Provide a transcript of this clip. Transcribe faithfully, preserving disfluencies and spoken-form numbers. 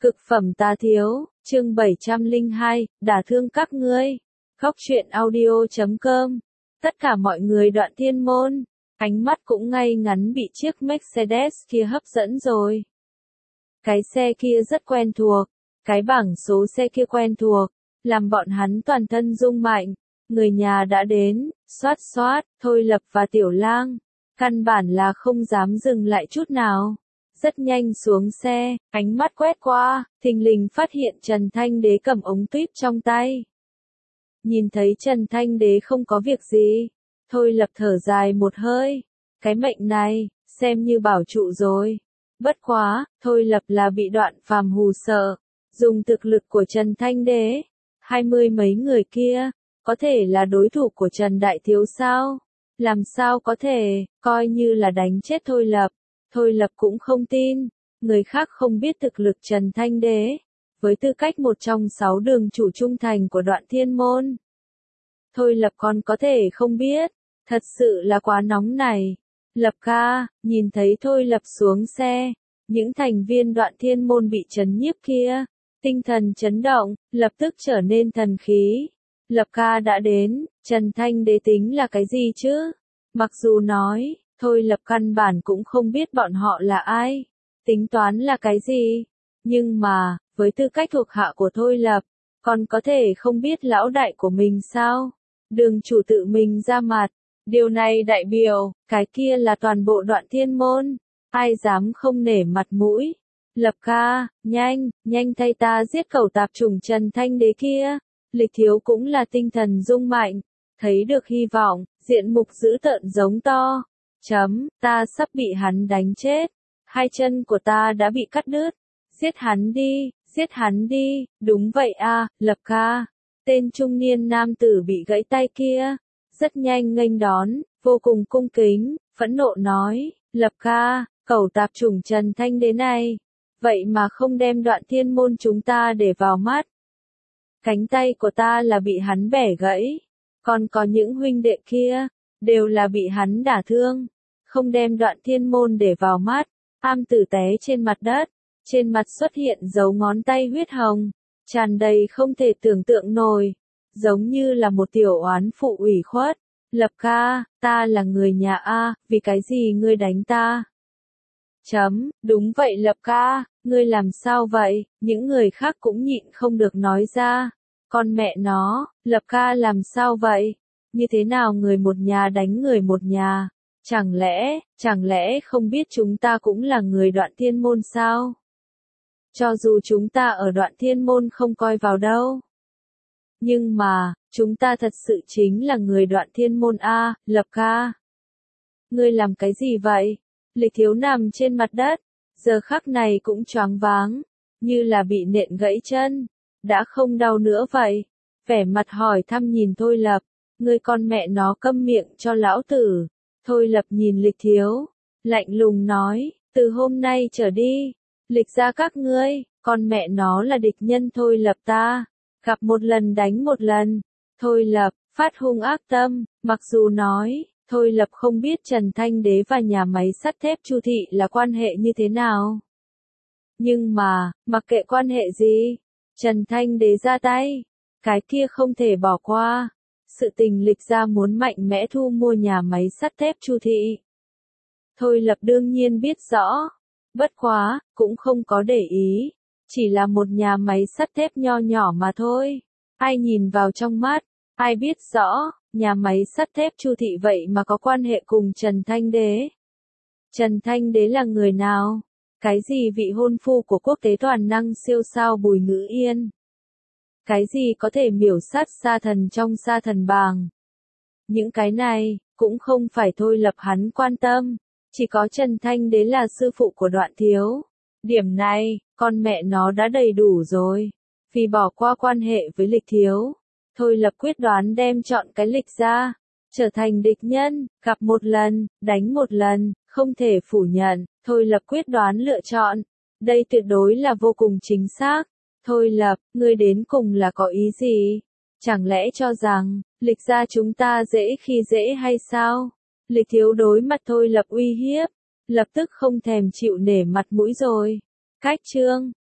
Cực phẩm tá thiếu, chương bảy trăm lẻ hai, đả thương các ngươi. Góc truyện audio chấm com. Tất cả mọi người Đoạn Thiên Môn, ánh mắt cũng ngay ngắn bị chiếc Mercedes kia hấp dẫn rồi. Cái xe kia rất quen thuộc, cái bảng số xe kia quen thuộc, làm bọn hắn toàn thân rung mạnh. Người nhà đã đến, xoát xoát, Thôi Lập và Tiểu Lang, căn bản là không dám dừng lại chút nào. Rất nhanh xuống xe, ánh mắt quét qua, thình lình phát hiện Trần Thanh Đế cầm ống tuyếp trong tay. Nhìn thấy Trần Thanh Đế không có việc gì, Thôi Lập thở dài một hơi. Cái mệnh này, xem như bảo trụ rồi. Bất quá, Thôi Lập là bị Đoạn Phàm hù sợ. Dùng thực lực của Trần Thanh Đế, hai mươi mấy người kia, có thể là đối thủ của Trần Đại Thiếu sao? Làm sao có thể, coi như là đánh chết Thôi Lập. Thôi Lập cũng không tin, người khác không biết thực lực Trần Thanh Đế, với tư cách một trong sáu đường chủ trung thành của Đoạn Thiên Môn. Thôi Lập còn có thể không biết, thật sự là quá nóng này. Lập ca, nhìn thấy Thôi Lập xuống xe, những thành viên Đoạn Thiên Môn bị chấn nhiếp kia, tinh thần chấn động, lập tức trở nên thần khí. Lập ca đã đến, Trần Thanh Đế tính là cái gì chứ? Mặc dù nói, Thôi Lập căn bản cũng không biết bọn họ là ai, tính toán là cái gì, nhưng mà, với tư cách thuộc hạ của Thôi Lập, còn có thể không biết lão đại của mình sao? Đường chủ tự mình ra mặt, điều này đại biểu, cái kia là toàn bộ Đoạn Thiên Môn, ai dám không nể mặt mũi. Lập ca, nhanh, nhanh thay ta giết cẩu tạp chủng Trần Thanh Đế kia. Lịch Thiếu cũng là tinh thần rung mạnh, thấy được hy vọng, diện mục dữ tợn giống to. Chấm, ta sắp bị hắn đánh chết. Hai chân của ta đã bị cắt đứt. Giết hắn đi, giết hắn đi, đúng vậy a, Lập ca. Tên trung niên nam tử bị gãy tay kia, rất nhanh nghênh đón, vô cùng cung kính, phẫn nộ nói, Lập ca, cẩu tạp chủng Trần Thanh Đế này, vậy mà không đem Đoạn Thiên Môn chúng ta để vào mắt. Cánh tay của ta là bị hắn bẻ gãy, còn có những huynh đệ kia, đều là bị hắn đả thương, không đem Đoạn Thiên Môn để vào mắt. Am tử té trên mặt đất, trên mặt xuất hiện dấu ngón tay huyết hồng, tràn đầy không thể tưởng tượng nổi, giống như là một tiểu oán phụ ủy khuất. Lập ca, ta là người nhà A, vì cái gì ngươi đánh ta? Chấm, đúng vậy Lập ca, ngươi làm sao vậy? Những người khác cũng nhịn không được nói ra. Con mẹ nó, Lập ca làm sao vậy? Như thế nào người một nhà đánh người một nhà? Chẳng lẽ, chẳng lẽ không biết chúng ta cũng là người Đoạn Thiên Môn sao? Cho dù chúng ta ở Đoạn Thiên Môn không coi vào đâu. Nhưng mà, chúng ta thật sự chính là người Đoạn Thiên Môn a, Lập ca. Ngươi làm cái gì vậy? Lịch Thiếu nằm trên mặt đất, giờ khắc này cũng choáng váng, như là bị nện gãy chân, đã không đau nữa vậy. Vẻ mặt hỏi thăm nhìn Thôi Lập, ngươi con mẹ nó câm miệng cho lão tử. Thôi Lập nhìn Lịch Thiếu, lạnh lùng nói, từ hôm nay trở đi, Lịch gia các ngươi, con mẹ nó là địch nhân Thôi Lập ta, gặp một lần đánh một lần. Thôi Lập, phát hung ác tâm, mặc dù nói, Thôi Lập không biết Trần Thanh Đế và nhà máy sắt thép Chu Thị là quan hệ như thế nào. Nhưng mà, mặc kệ quan hệ gì, Trần Thanh Đế ra tay, cái kia không thể bỏ qua. Sự tình Lịch gia muốn mạnh mẽ thu mua nhà máy sắt thép Chu Thị. Thôi Lập đương nhiên biết rõ, bất quá, cũng không có để ý, chỉ là một nhà máy sắt thép nho nhỏ mà thôi. Ai nhìn vào trong mắt, ai biết rõ, nhà máy sắt thép Chu Thị vậy mà có quan hệ cùng Trần Thanh Đế. Trần Thanh Đế là người nào? Cái gì vị hôn phu của quốc tế toàn năng siêu sao Bùi Ngữ Yên? Cái gì có thể miểu sát sa thần trong sa thần bảng? Những cái này, cũng không phải Thôi Lập hắn quan tâm, chỉ có Trần Thanh Đế là sư phụ của Đoạn Thiếu. Điểm này, con mẹ nó đã đầy đủ rồi. Vì bỏ qua quan hệ với Lịch Thiếu, Thôi Lập quyết đoán đem chọn cái Lịch ra, trở thành địch nhân, gặp một lần, đánh một lần, không thể phủ nhận, Thôi Lập quyết đoán lựa chọn. Đây tuyệt đối là vô cùng chính xác. Thôi Lập, ngươi đến cùng là có ý gì? Chẳng lẽ cho rằng, Lịch gia chúng ta dễ khi dễ hay sao? Lịch Thiếu đối mặt Thôi Lập uy hiếp, lập tức không thèm chịu nể mặt mũi rồi. Cách chương